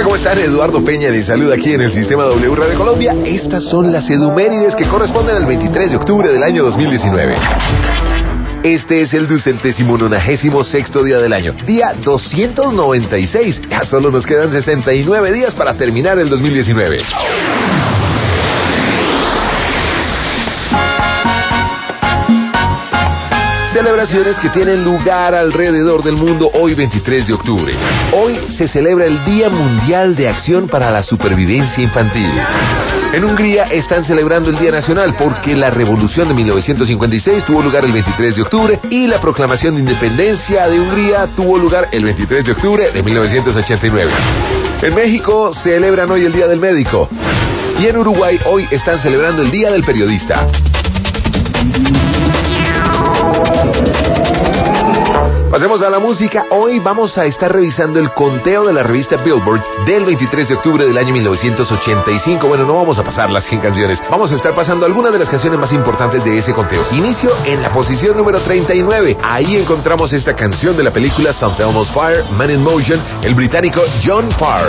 Hola, ¿cómo están? Eduardo Peña les saluda aquí en el Sistema W Radio Colombia. Estas son las edumérides que corresponden al 23 de octubre del año 2019. Este es el 296º día del año, día 296. Ya solo nos quedan 69 días para terminar el 2019. Celebraciones que tienen lugar alrededor del mundo hoy 23 de octubre. Hoy se celebra el Día Mundial de Acción para la Supervivencia Infantil. En Hungría están celebrando el Día Nacional porque la Revolución de 1956 tuvo lugar el 23 de octubre y la proclamación de independencia de Hungría tuvo lugar el 23 de octubre de 1989. En México celebran hoy el Día del Médico. Y en Uruguay hoy están celebrando el Día del Periodista. Pasemos a la música. Hoy vamos a estar revisando el conteo de la revista Billboard del 23 de octubre del año 1985. Bueno, no vamos a pasar las 100 canciones. Vamos a estar pasando algunas de las canciones más importantes de ese conteo. Inicio en la posición número 39. Ahí encontramos esta canción de la película St. Elmo's Fire, Man in Motion, el británico John Parr.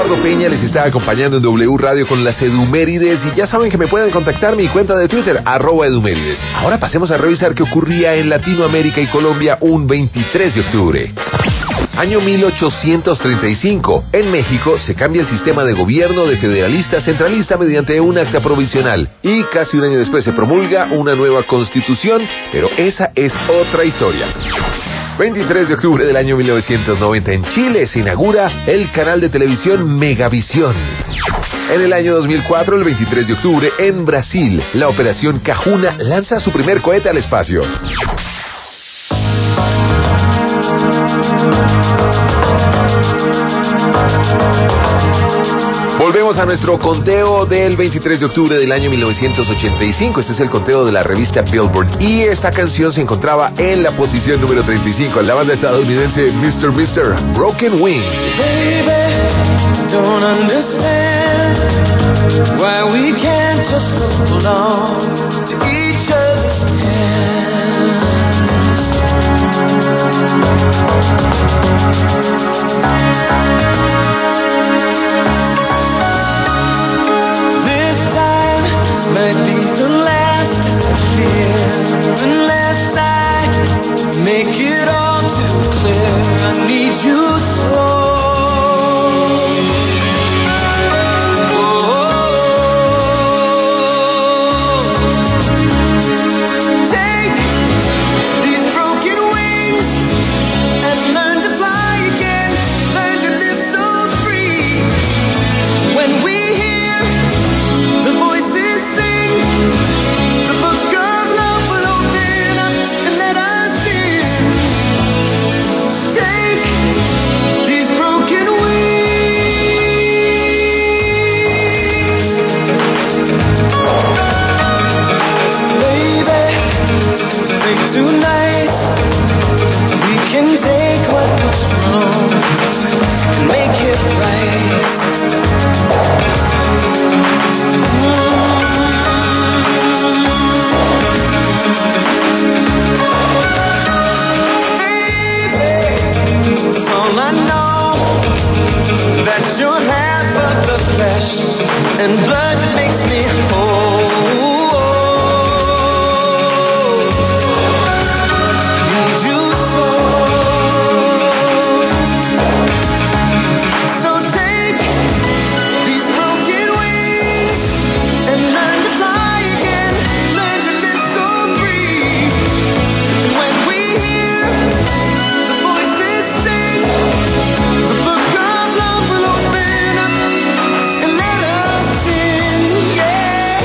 Eduardo Peña les está acompañando en W Radio con las Edumérides y ya saben que me pueden contactar mi cuenta de Twitter, @Edumérides. Ahora pasemos a revisar qué ocurría en Latinoamérica y Colombia un 23 de octubre. Año 1835. En México se cambia el sistema de gobierno de federalista a centralista mediante un acta provisional y casi un año después se promulga una nueva constitución, pero esa es otra historia. 23 de octubre del año 1990 en Chile se inaugura el canal de televisión Megavisión. En el año 2004, el 23 de octubre, en Brasil, la operación Cajuna lanza su primer cohete al espacio. Volvemos a nuestro conteo del 23 de octubre del año 1985. Este es el conteo de la revista Billboard. Y esta canción se encontraba en la posición número 35. La banda estadounidense Mr. Broken Wings. Baby, don't understand why we can't just hold on to each other's hands. This time might be the last fear, unless I make it all too clear. I need you so. And blood makes me whole. Need you so. So take these broken wings and learn to fly again. Learn to live so free. When we hear the voices sing, the book of love will open up and let us in. Yeah,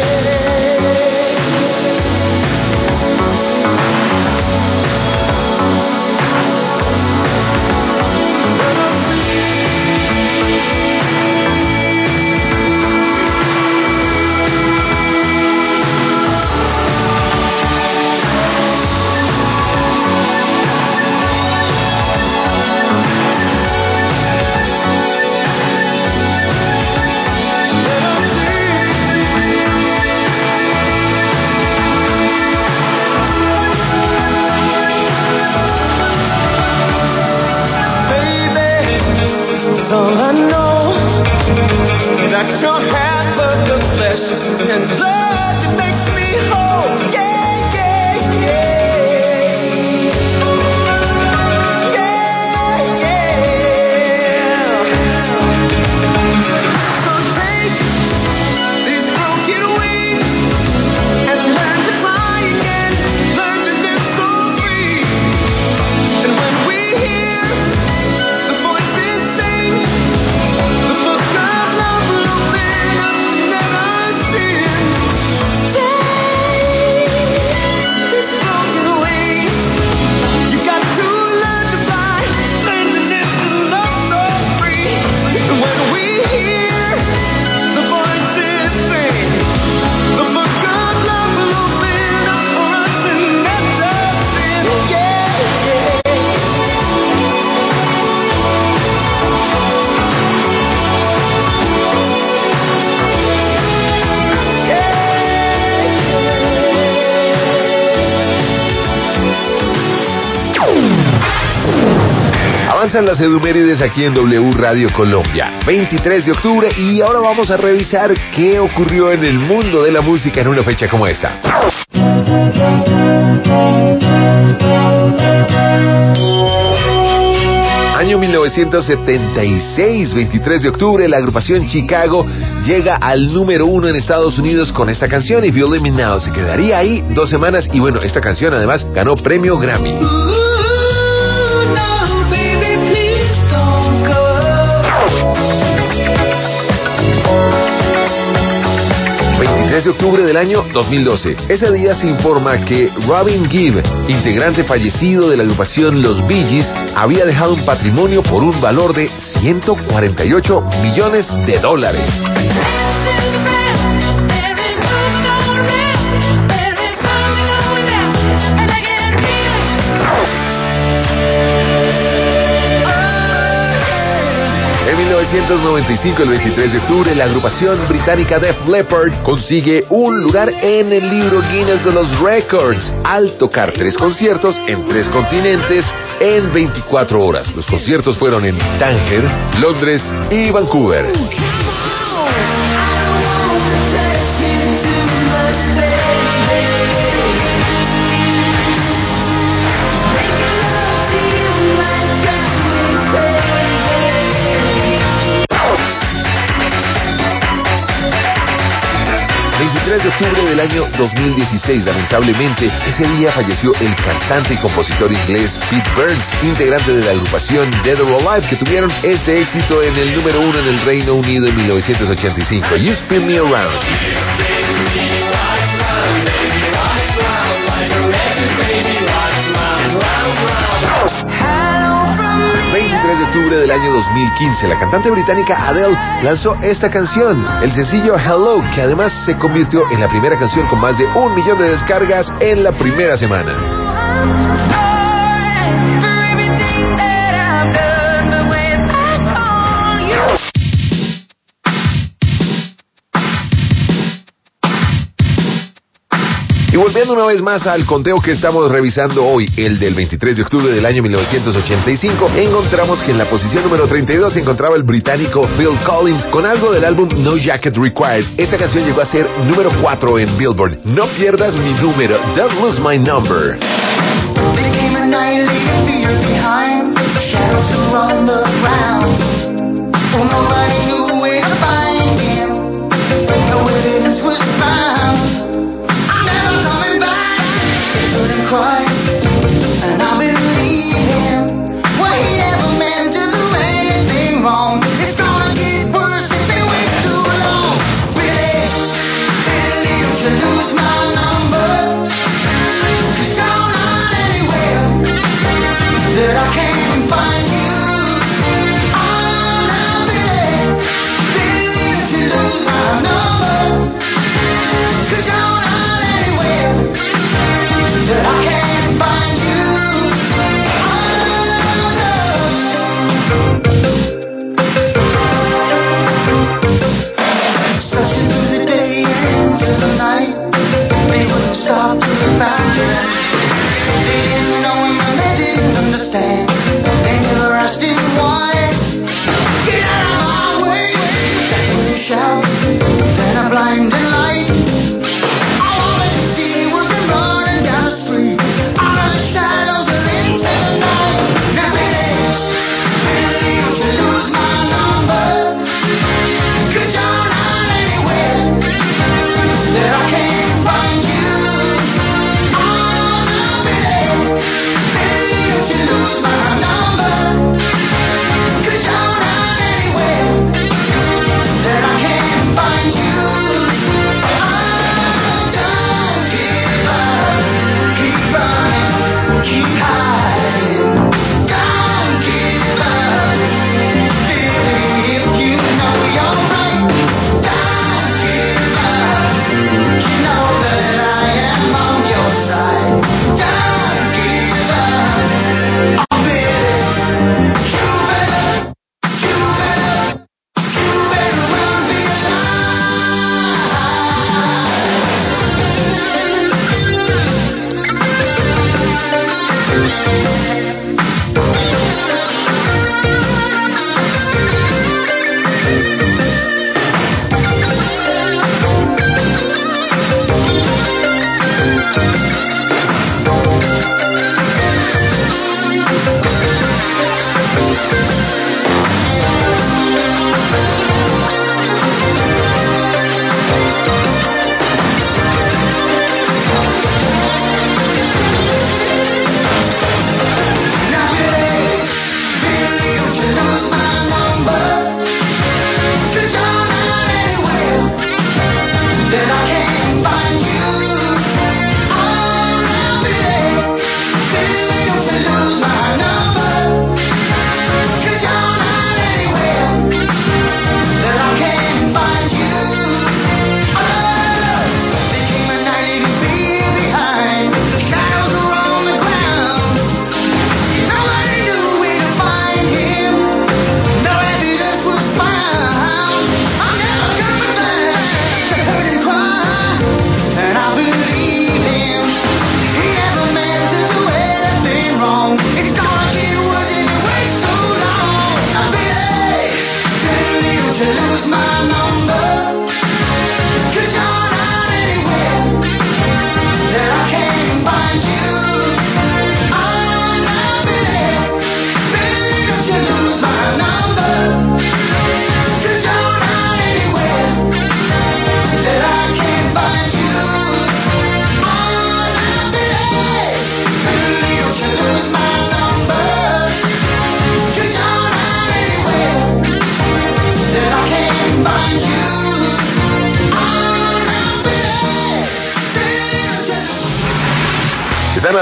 all I know, that you're half of the flesh and blood that makes me whole. Yeah, yeah, yeah. Yeah, yeah. So take these broken wings and learn to fly again. Learn to live so free. And when we hear the voices sing, the book of love will open up and let us in. Empiezan las Edumérides aquí en W Radio Colombia, 23 de octubre, y ahora vamos a revisar qué ocurrió en el mundo de la música en una fecha como esta. Año 1976, 23 de octubre, la agrupación Chicago llega al número 1 en Estados Unidos con esta canción, If You Let Me Now. Se quedaría ahí 2 semanas y bueno, esta canción además ganó premio Grammy. 23 de octubre del año 2012. Ese día se informa que Robin Gibb, integrante fallecido de la agrupación Los Bee Gees, había dejado un patrimonio por un valor de $148 millones. 1995, el 23 de octubre, la agrupación británica Def Leppard consigue un lugar en el libro Guinness de los Records al tocar 3 conciertos en 3 continentes en 24 horas. Los conciertos fueron en Tánger, Londres y Vancouver. El 3 de octubre del año 2016, lamentablemente, ese día falleció el cantante y compositor inglés Pete Burns, integrante de la agrupación Dead or Alive, que tuvieron este éxito en el número 1 en el Reino Unido en 1985, You Spin Me Around. 23 de octubre del año 2015, la cantante británica Adele lanzó esta canción, el sencillo Hello, que además se convirtió en la primera canción con más de 1 millón de descargas en la primera semana. Y volviendo una vez más al conteo que estamos revisando hoy, el del 23 de octubre del año 1985, encontramos que en la posición número 32 se encontraba el británico Phil Collins con algo del álbum No Jacket Required. Esta canción llegó a ser número 4 en Billboard. No pierdas mi número, Don't Lose My Number.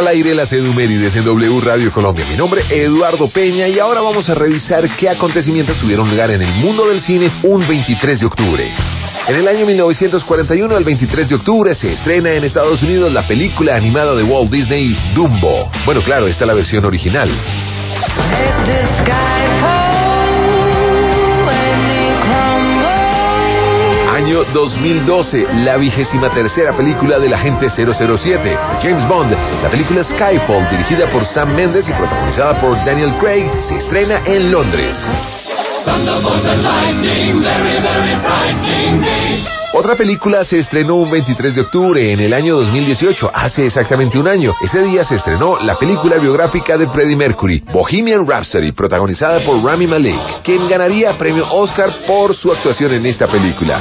al aire las Edumérides en W Radio Colombia. Mi nombre es Eduardo Peña y ahora vamos a revisar qué acontecimientos tuvieron lugar en el mundo del cine un 23 de octubre. En el año 1941, el 23 de octubre, se estrena en Estados Unidos la película animada de Walt Disney, Dumbo. Bueno, claro, esta es la versión original. Let the sky fall and it crumbles. Año 2012, la 23ª película del agente 007, de James Bond. La película Skyfall, dirigida por Sam Mendes y protagonizada por Daniel Craig, se estrena en Londres. Otra película se estrenó un 23 de octubre en el año 2018, hace exactamente un año. Ese día se estrenó la película biográfica de Freddie Mercury, Bohemian Rhapsody, protagonizada por Rami Malek, quien ganaría premio Oscar por su actuación en esta película.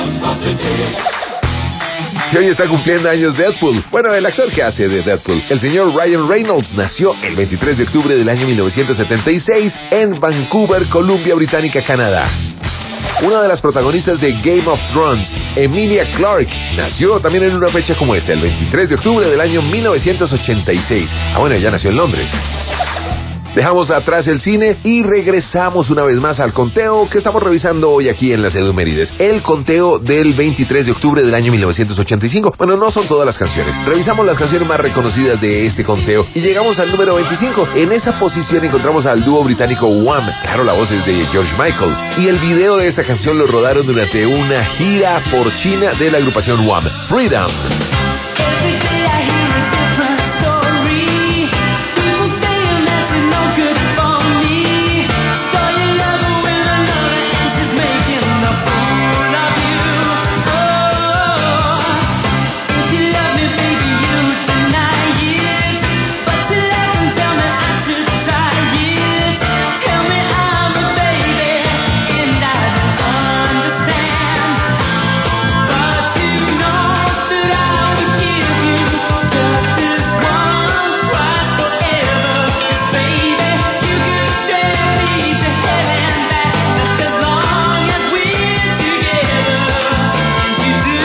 Y hoy está cumpliendo años Deadpool. Bueno, el actor que hace de Deadpool, el señor Ryan Reynolds, nació el 23 de octubre del año 1976 en Vancouver, Columbia Británica, Canadá. Una de las protagonistas de Game of Thrones, Emilia Clarke, nació también en una fecha como esta, el 23 de octubre del año 1986. Bueno, ella nació en Londres. Dejamos atrás el cine y regresamos una vez más al conteo que estamos revisando hoy aquí en las Edumérides. El conteo del 23 de octubre del año 1985. Bueno, no son todas las canciones. Revisamos las canciones más reconocidas de este conteo y llegamos al número 25. En esa posición encontramos al dúo británico Wham. Claro, la voz es de George Michael. Y el video de esta canción lo rodaron durante una gira por China de la agrupación Wham. Freedom. Every day I hear a different story. People saying that you're no good for me. Saw your lover with another and she's making a fool of you. Oh, if you love me, baby, you deny it. But you laugh and tell me I should try it. Tell me I'm a baby and I don't understand. But you know that I would give you just this once, twice, forever. Baby, you could take me to hell and back just as long as we're together. And you do.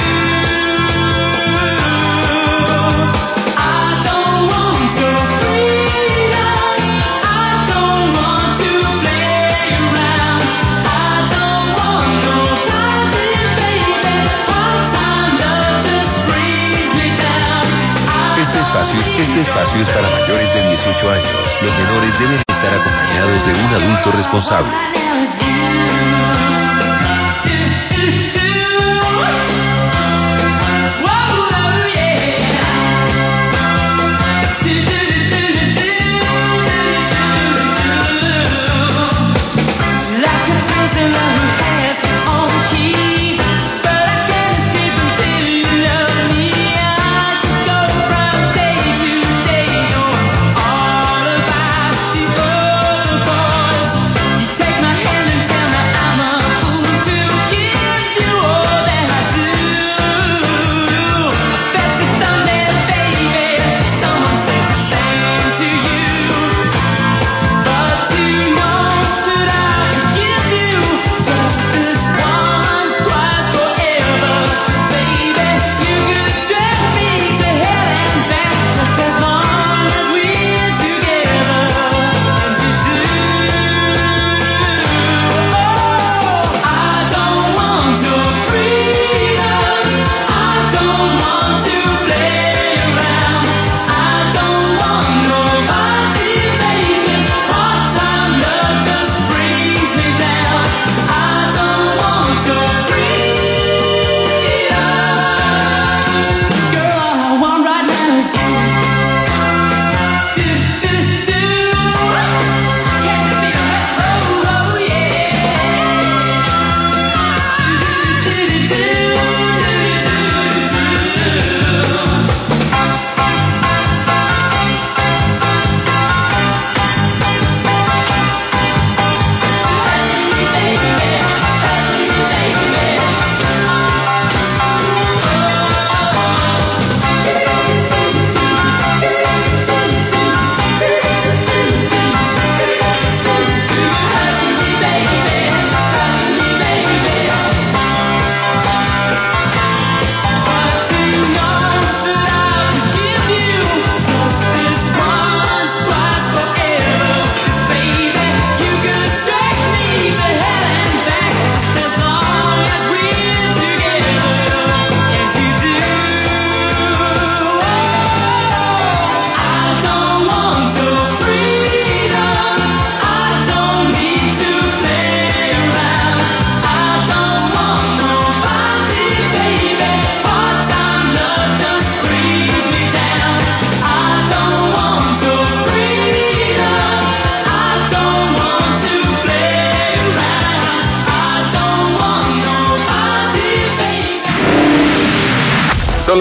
I don't want your freedom. I don't want to play around. I don't want no promises, baby. Our time love just brings me down. Este espacio es para mayores de 18 años. Los menores deben estar acompañados de un adulto responsable. Take my hand and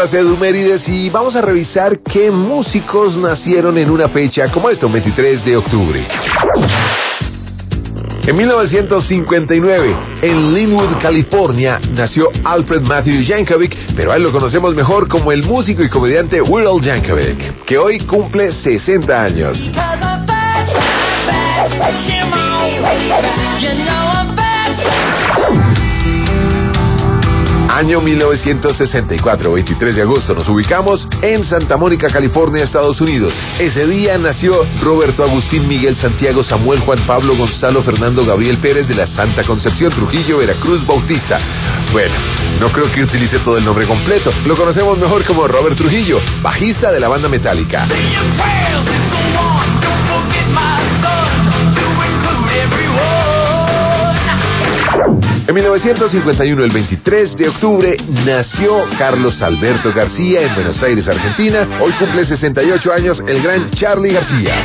las Edumérides y vamos a revisar qué músicos nacieron en una fecha como esta, un 23 de octubre. En 1959, en Linwood, California, nació Alfred Matthew Yankovic, pero a él lo conocemos mejor como el músico y comediante Weird Al Yankovic, que hoy cumple 60 años. Año 1964, 23 de agosto, nos ubicamos en Santa Mónica, California, Estados Unidos. Ese día nació Roberto Agustín Miguel Santiago Samuel Juan Pablo Gonzalo Fernando Gabriel Pérez de la Santa Concepción Trujillo Veracruz Bautista. Bueno, no creo que utilice todo el nombre completo. Lo conocemos mejor como Robert Trujillo, bajista de la banda Metallica. En 1951, el 23 de octubre, nació Carlos Alberto García en Buenos Aires, Argentina. Hoy cumple 68 años el gran Charly García.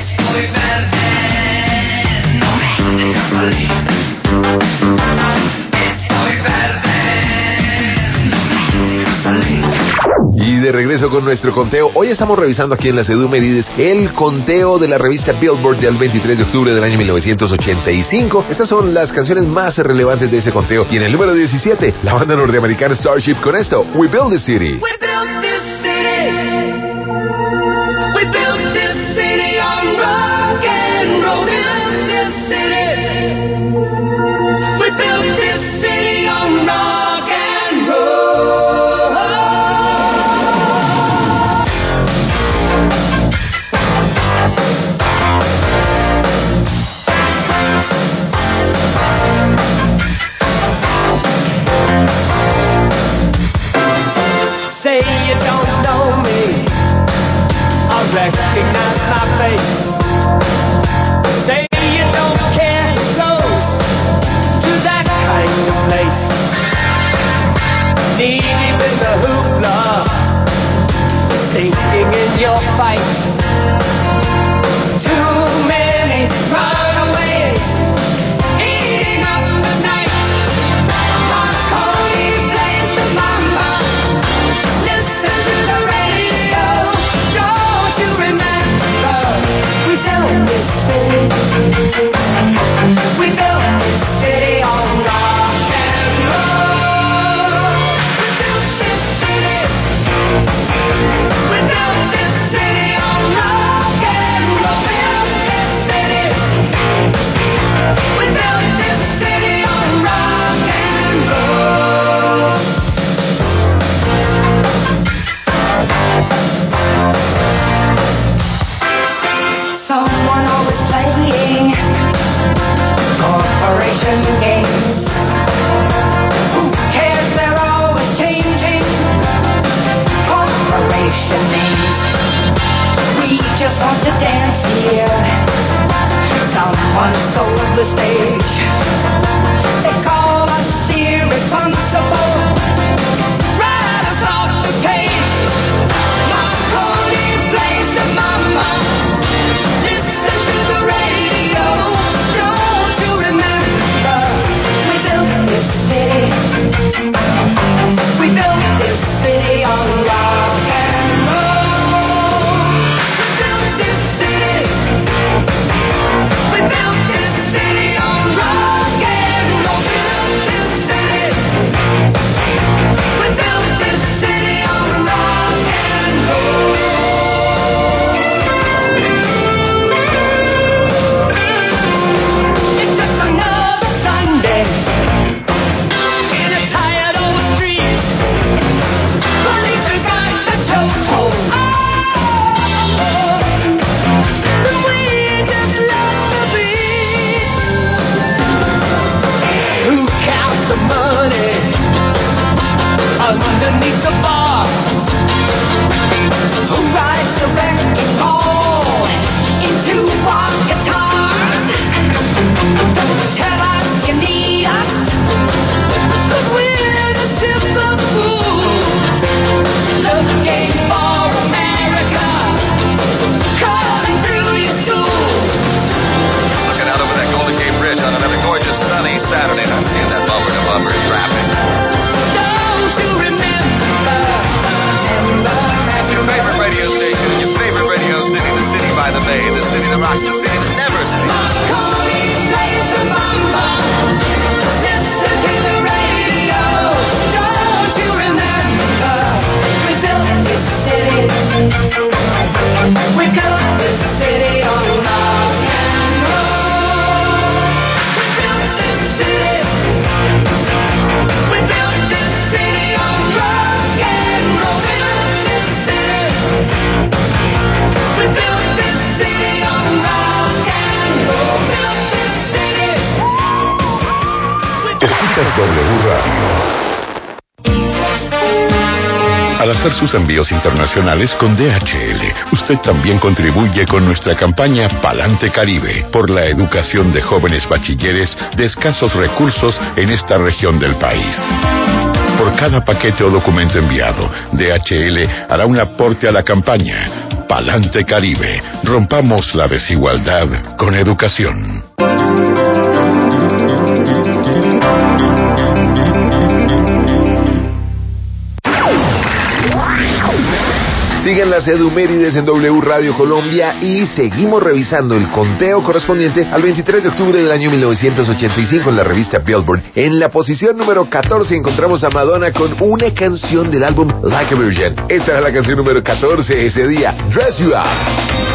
Y de regreso con nuestro conteo, hoy estamos revisando aquí en las Edumérides el conteo de la revista Billboard del 23 de octubre del año 1985. Estas son las canciones más relevantes de ese conteo. Y en el número 17, la banda norteamericana Starship con esto, We Build the City. We built this city. We built this city on rock and roll. Built this city. We built this city on rock and roll. Say you don't Escuchas W Radio. Al hacer sus envíos internacionales con DHL, usted también contribuye con nuestra campaña Palante Caribe por la educación de jóvenes bachilleres de escasos recursos en esta región del país. Por cada paquete o documento enviado, DHL hará un aporte a la campaña Palante Caribe. Rompamos la desigualdad con educación. Siguen las Edumérides en W Radio Colombia y seguimos revisando el conteo correspondiente al 23 de octubre del año 1985 en la revista Billboard. En la posición número 14 encontramos a Madonna con una canción del álbum Like a Virgin. Esta era la canción número 14 ese día, Dress You Up.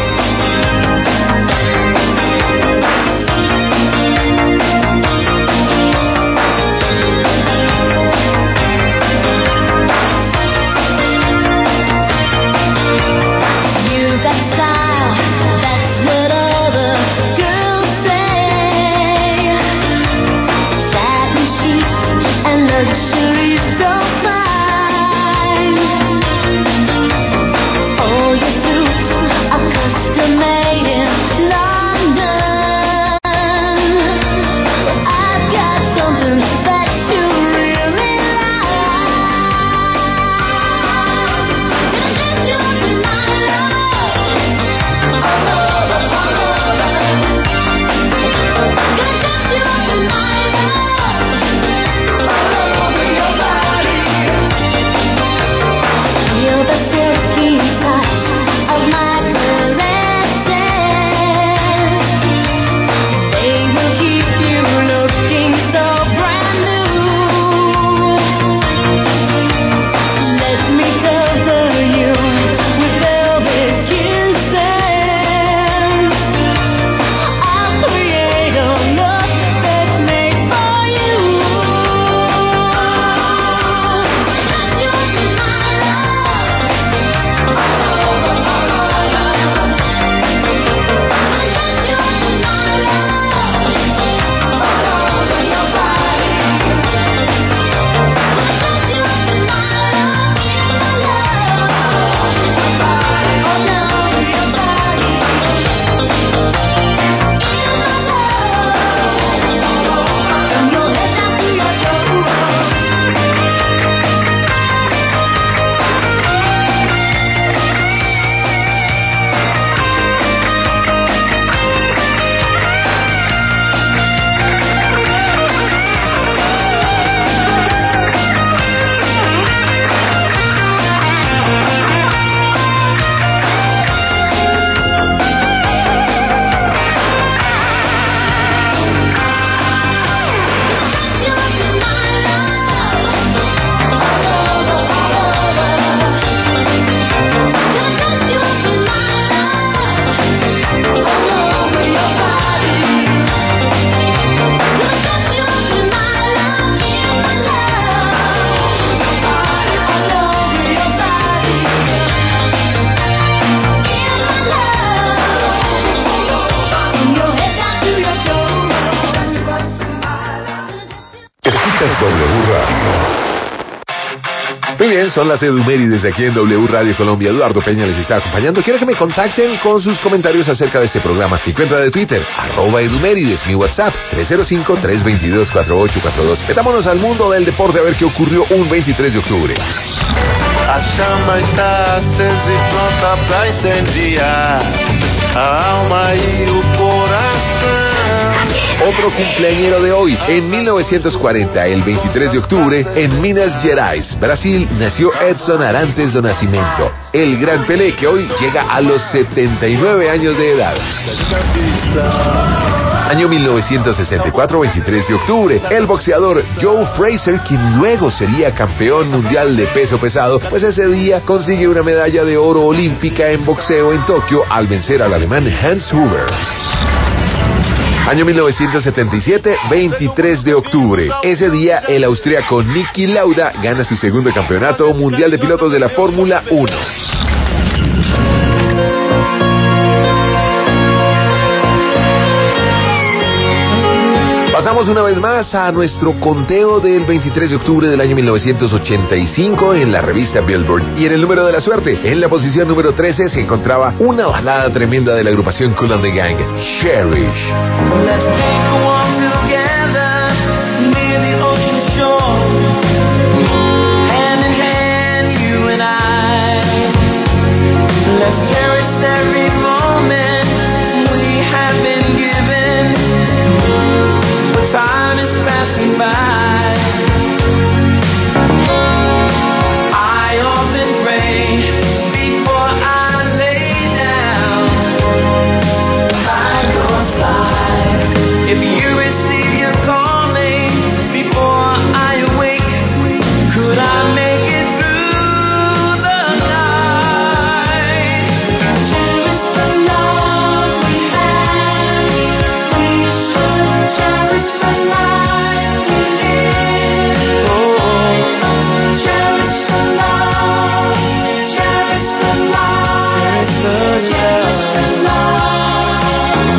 Muy bien, son las Edumérides aquí en W Radio Colombia. Eduardo Peña les está acompañando. Quiero que me contacten con sus comentarios acerca de este programa. Mi cuenta de Twitter, @Edumérides. Mi WhatsApp, 305-322-4842. Metámonos al mundo del deporte a ver qué ocurrió un 23 de octubre. A chama está acesa e pronta pra incendiar a alma y el corazón. Otro cumpleañero de hoy. En 1940, el 23 de octubre, en Minas Gerais, Brasil, nació Edson Arantes do Nascimento, el gran Pelé, que hoy llega a los 79 años de edad. Año 1964, 23 de octubre, el boxeador Joe Frazier, quien luego sería campeón mundial de peso pesado, pues ese día consigue una medalla de oro olímpica en boxeo en Tokio al vencer al alemán Hans Huber. Año 1977, 23 de octubre. Ese día, el austríaco Niki Lauda gana su segundo campeonato mundial de pilotos de la Fórmula 1. Vamos una vez más a nuestro conteo del 23 de octubre del año 1985 en la revista Billboard. Y en el número de la suerte, en la posición número 13 se encontraba una balada tremenda de la agrupación Kool and the Gang, Cherish. Let's take a walk together near the ocean shore. Hand in hand, you and I. Let's cherish every moment we have been given. But time is passing by. I often pray before I lay down by your side. If you receive your calling before I awake, could I make it through the night? Cherish the love we have. We should cherish the life we live. Oh, cherish the love. Cherish the love. Cherish the love.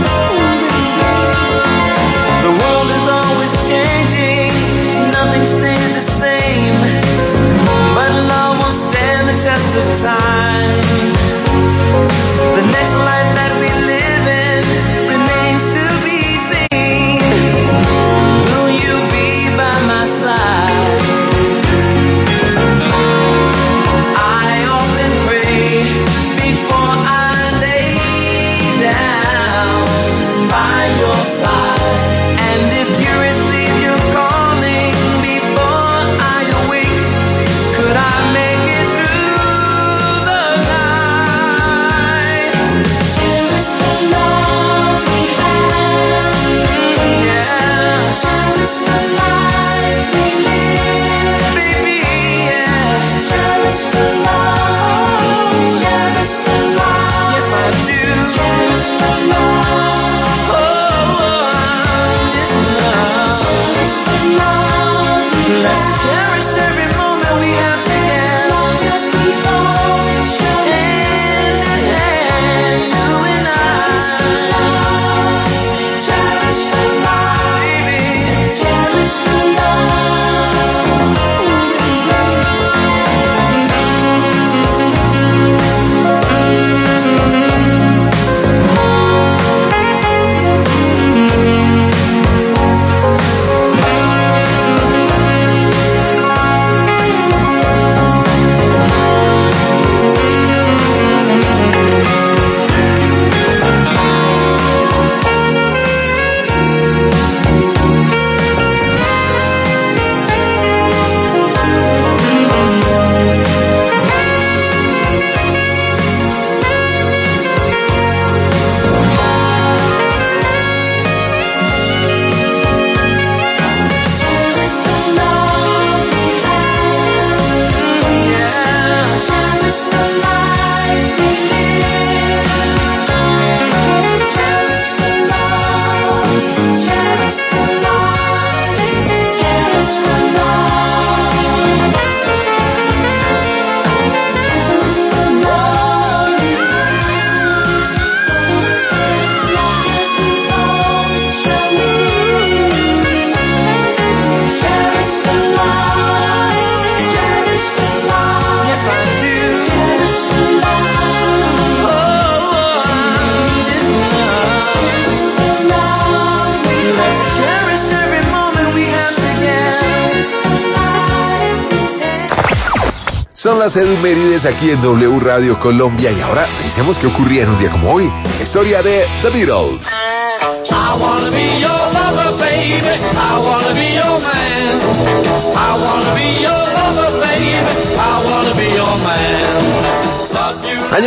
The world is always changing, nothing stays the same, but love will stand the test of time. The next life that we live in remains to be seen. Will you be by my side? I often pray before I lay down by your side. And if you receive your calling before I awake, could I make it through the night? Cherish the love we have. Yeah. Cherish the life we live. Baby, yeah. Cherish the love. Cherish the love. Yes, I do. Cherish the love. Oh, yes, love. Cherish the love. Let's cherish every moment we have together. Long as we both shall hand in hand, you and I. Cherish the love, baby. Cherish the Son las efemérides aquí en W Radio Colombia y ahora pensemos qué ocurría en un día como hoy. Historia de The Beatles. I wanna be your lover, baby. I wanna be your man. I wanna be your lover, baby. I wanna be your man. Love you. Año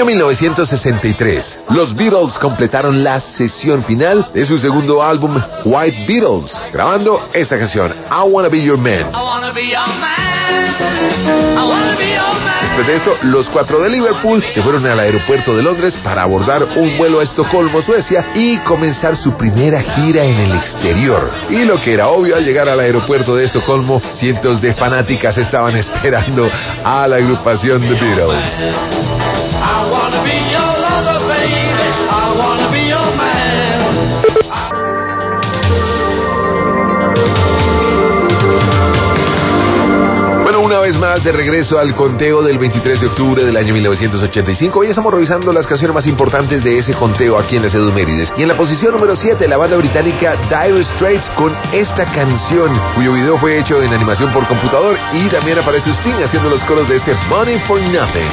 1963. Los Beatles completaron la sesión final de su segundo álbum White Beatles, grabando esta canción, I Wanna Be Your Man. I wanna be your man. I wanna be your man. Después de esto, los cuatro de Liverpool se fueron al aeropuerto de Londres para abordar un vuelo a Estocolmo, Suecia, y comenzar su primera gira en el exterior. Y lo que era obvio, al llegar al aeropuerto de Estocolmo, cientos de fanáticas estaban esperando a la agrupación The Beatles. I wanna be your lover, baby. I wanna be your man. más de regreso al conteo del 23 de octubre del año 1985. Hoy estamos revisando las canciones más importantes de ese conteo aquí en las Edumérides. Y en la posición número 7, la banda británica Dire Straits con esta canción, cuyo video fue hecho en animación por computador, y también aparece Sting haciendo los coros de este Money for Nothing.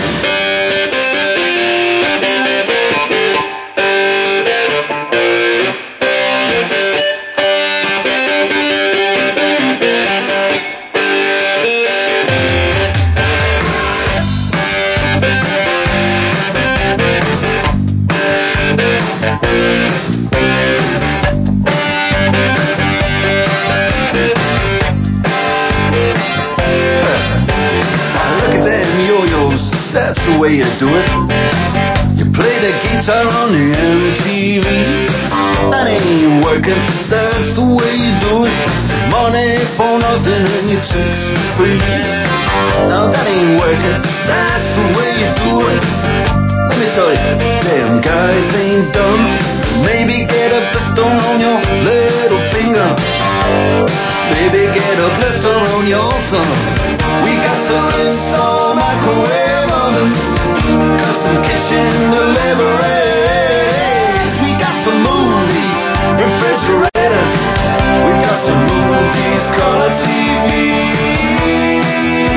That's the way you do it. You play the guitar on the MTV. That ain't working. That's the way you do it. Money for nothing and your chicks for free. Now that ain't working. That's the way you do it. Let me tell you, damn guys ain't dumb. Maybe get a blister on your little finger. Maybe get a blister on your thumb. We got to install microwave ovens, custom kitchen deliveries. We got to move these refrigerators. We got to move these color TVs.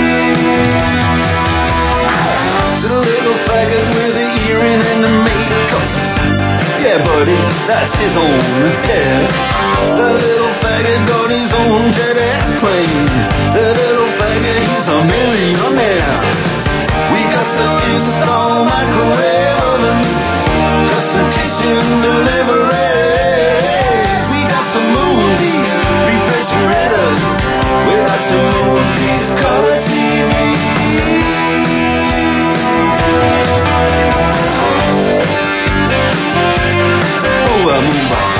To the little faggot with the earring and the makeup. Yeah, buddy, that's his own hair. The little faggot got his own jet airplane. The little faggot, he's a millionaire. We got to install microwave ovens, custom kitchen deliveries. We got to move these refrigerators. We got to move these color TVs. Move on, move on.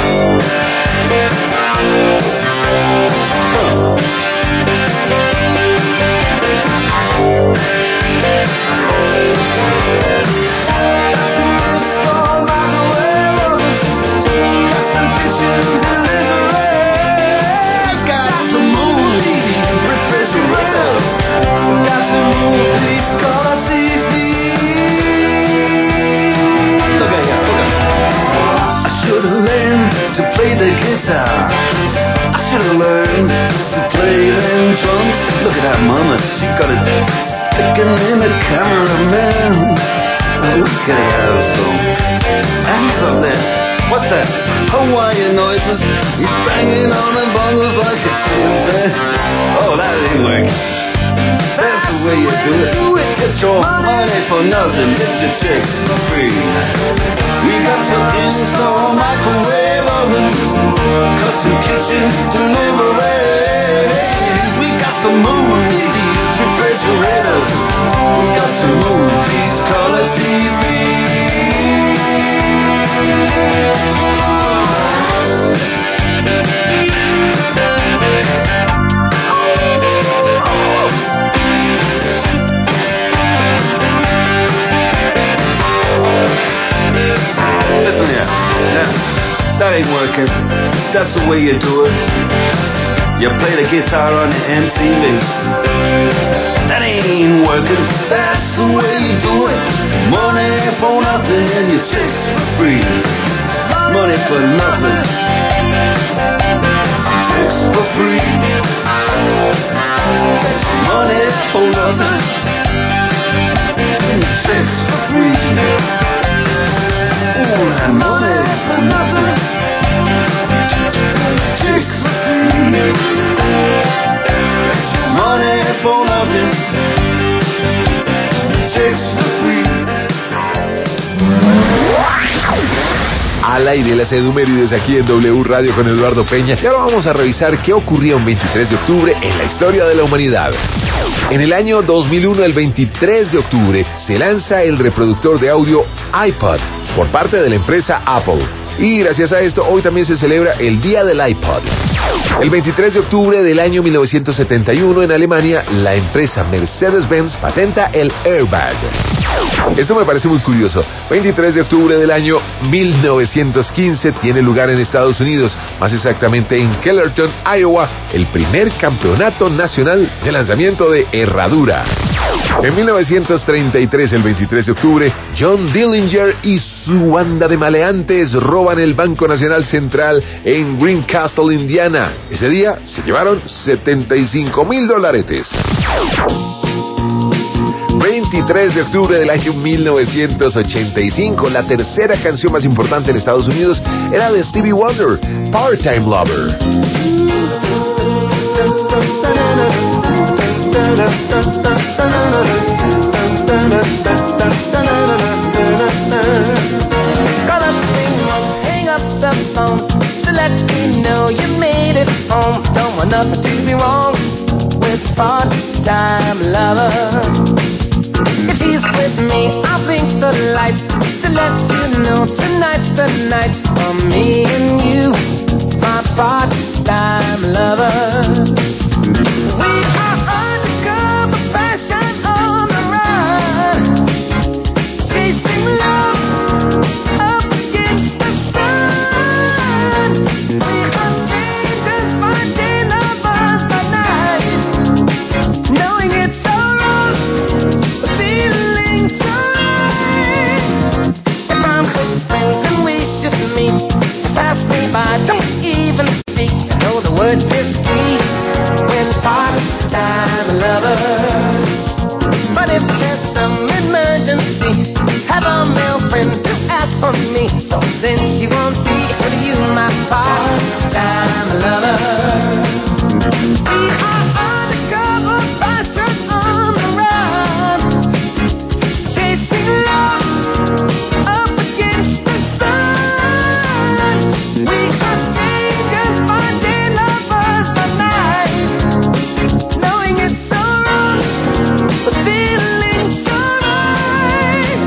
Play the guitar. I should have learned to play them drums. Look at that mama, she got it picking in the cameraman. Oh, we gotta get out of song. And he's up there. What's that? Hawaiian noises. He's banging on the bongos like a chimpanzee. Oh, that ain't working. That's the way you do it. Get your money for nothing. Get your chicks for free. We got to install microwave ovens, custom kitchen deliveries. We got to move these refrigerators. We got to move these color TVs. Listen here, that ain't working. That's the way you do it. You play the guitar on the MTV. That ain't working. That's the way you do it. Money for nothing and your chicks for free. Money for nothing. Chicks for free. Money for nothing. Chicks for free. All that money for nothing. Chicks for free. Money for nothing. Chicks for free. Al aire las Edumérides aquí en W Radio con Eduardo Peña. Y ahora vamos a revisar qué ocurría un 23 de octubre en la historia de la humanidad. En el año 2001, el 23 de octubre, se lanza el reproductor de audio iPod por parte de la empresa Apple. Y gracias a esto, hoy también se celebra el Día del iPod. El 23 de octubre del año 1971 en Alemania, la empresa Mercedes-Benz patenta el airbag. Esto me parece muy curioso. 23 de octubre del año 1915 tiene lugar en Estados Unidos, más exactamente en Kellerton, Iowa, el primer campeonato nacional de lanzamiento de herradura. En 1933, el 23 de octubre, John Dillinger y su banda de maleantes roban el Banco Nacional Central en Greencastle, Indiana. Ese día se llevaron $75,000. 23 de octubre del año 1985, la tercera canción más importante en Estados Unidos era de Stevie Wonder, Part-Time Lover. Call up Ringwald, hang up the phone to let me know you made it home. Don't want nothing to be wrong with part-time lover. If she's with me, I'll blink the lights to let you know tonight's the night for me and you, my part-time lover. We are undercover passion on the run, chasing love up against the sun. We are strangers, finding lovers by night, knowing it's so wrong, but feeling so right. If I'm with friends and we just meet, pass me by, don't even speak. I know the words is sweet when part-time lovers. But if there's some emergency, have a male friend to ask for me. So then she won't be with you, my part-time lover. We are undercover passion on the run, chasing love up against the sun. We are strangers finding lovers by night, knowing it's so wrong, but feeling so right.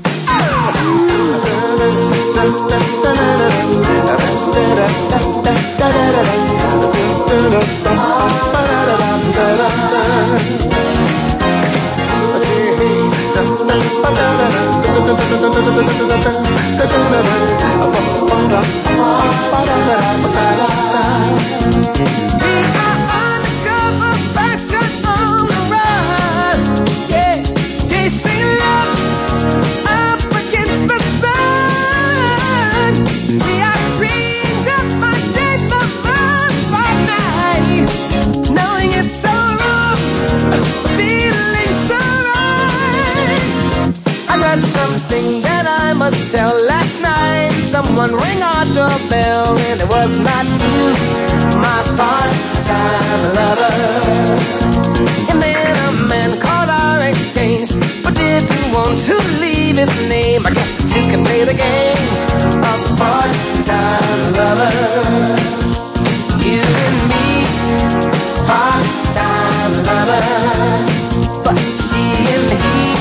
We are undercover passion on the run, yeah, chasing love up against the sun. We are strangers finding lovers by night, knowing it's so wrong, feeling so right. I got something that I must tell. Last night someone rang our doorbell and it was not you, my part-time lover. And then a man called our exchange, but didn't want to leave his name. I guess you can play the game of part-time lover. You and me, part-time lover. But she and he,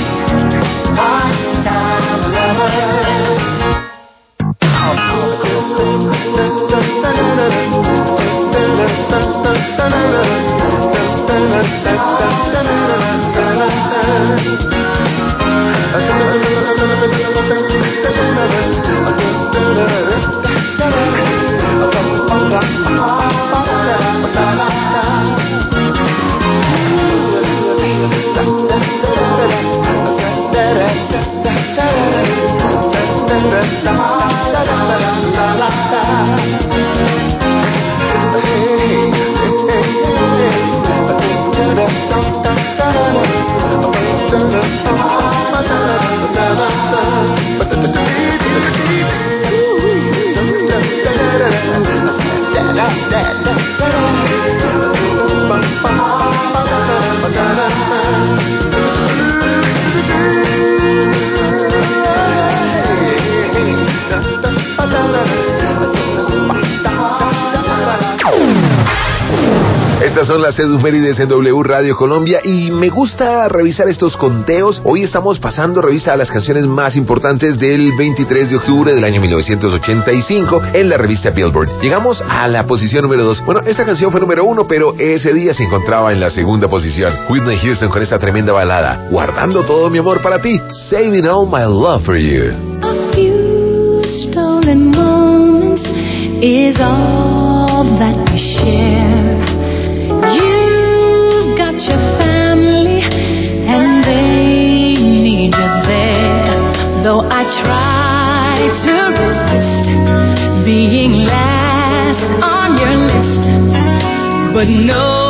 part-time lover. Estas son las efemérides en W Radio Colombia y me gusta revisar estos conteos. Hoy estamos pasando revista a las canciones más importantes del 23 de octubre del año 1985 en la revista Billboard. Llegamos a la posición número 2. Bueno, esta canción fue número 1, pero ese día se encontraba en la segunda posición. Whitney Houston con esta tremenda balada, Guardando todo mi amor para ti, Saving all my love for you. A few stolen moments is all that we share. You've got your family and they need you there. Though I try to resist being last on your list, but no.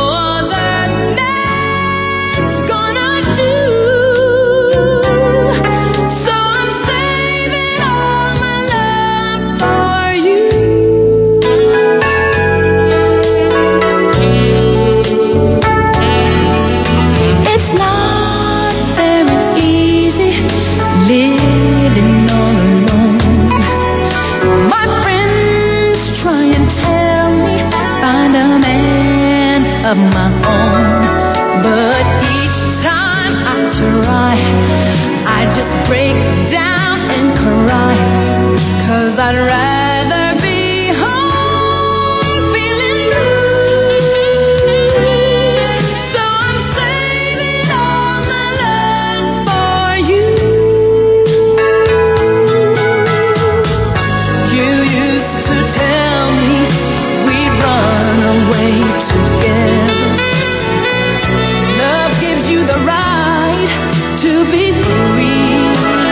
Of my own, but each time I try, I just break down and cry, 'cause I'd rather be home feeling blue. So I'm saving all my love for you. You used to tell me we'd run away together. The right to be free.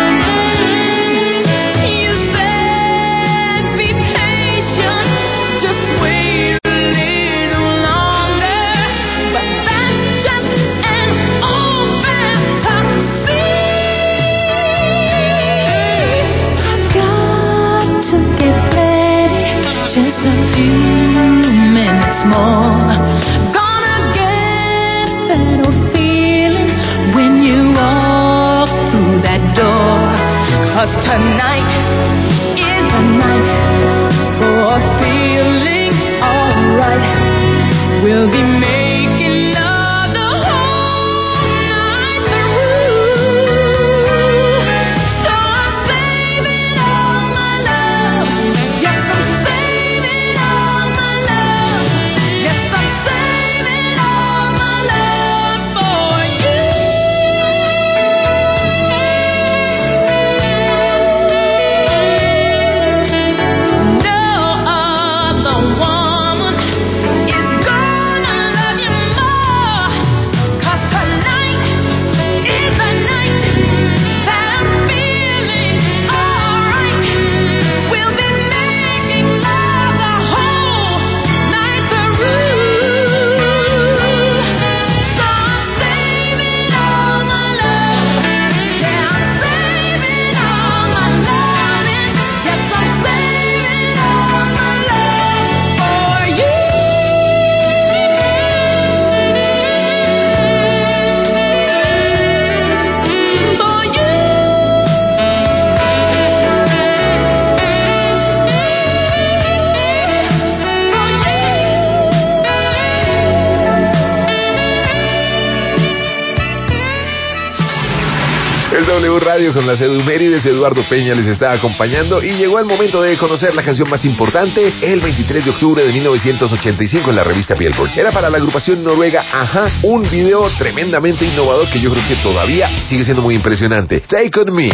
You said be patient, just wait a little longer, but that's just an old fantasy. I got to get ready, just a few minutes more. Gonna get that old when you walk through that door, 'cause tonight is the night for feeling alright. We'll be making love the whole night through. So I'm saving all my love. Yes, I'm saving all my love. Yes, I'm saving all my love for you. Es W Radio con las efemérides. Eduardo Peña les está acompañando y llegó el momento de conocer la canción más importante el 23 de octubre de 1985 en la revista Billboard. Era para la agrupación noruega Ajá, un video tremendamente innovador que yo creo que todavía sigue siendo muy impresionante. Take On Me.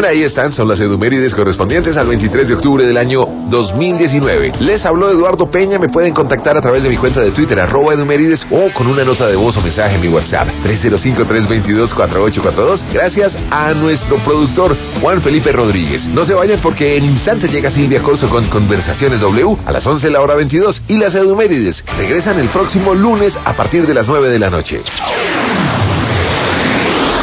Bueno, ahí están, son las edumérides correspondientes al 23 de octubre del año 2019. Les habló Eduardo Peña, me pueden contactar a través de mi cuenta de Twitter, @edumérides, o con una nota de voz o mensaje en mi WhatsApp, 305-322-4842. Gracias a nuestro productor, Juan Felipe Rodríguez. No se vayan porque en instantes llega Silvia Corso con Conversaciones W a las 11 la hora 22 y las edumérides regresan el próximo lunes a partir de las 9 de la noche.